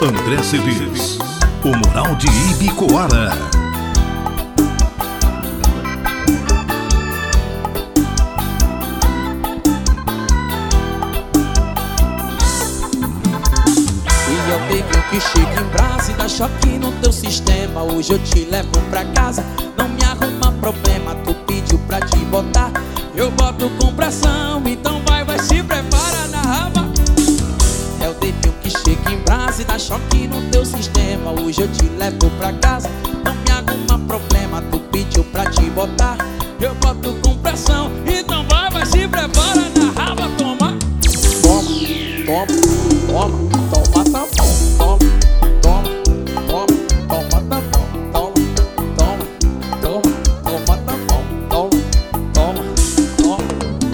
André Cedês, o Moral de Ibicoara. E eu tenho que chega em brasa e dá choque no teu sistema. Hoje eu te levo pra casa, não me arruma problema. Tu pediu pra te botar, eu boto com pressão. Então vai se prepara na raba. É o dedinho que chega em brasa e dá choque no teu sistema. Hoje eu te levo pra casa, não me arruma problema. Tu pediu pra te botar, eu boto com pressão. Então vai se prepara na raba. Toma, toma, toma, toma, toma, tá bom. Toma, toma, toma, tá bom. Toma, toma, toma, tá bom. Toma, toma.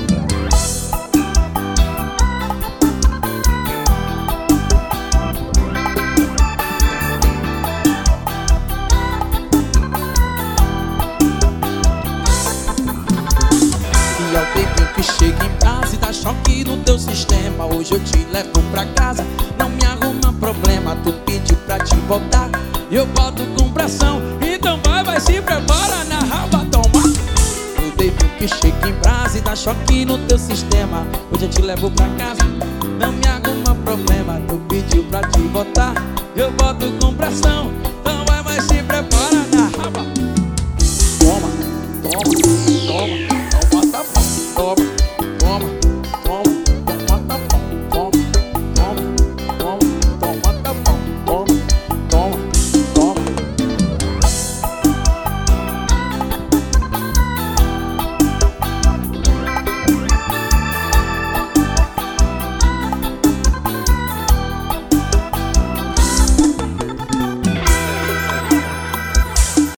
E é o dedinho que chega em casa e dá choque no teu sistema. Hoje eu te levo pra casa, não me arruma problema. Tu pediu pra te botar, eu boto com pressão. Então vai se prepara na raba. Toma. O dedinho que chega em brasa e dá choque no teu sistema. Hoje eu te levo pra casa, não me arruma problema. Tu pediu pra te botar, eu boto com pressão. Então vai se prepara na raba. Toma, toma, toma.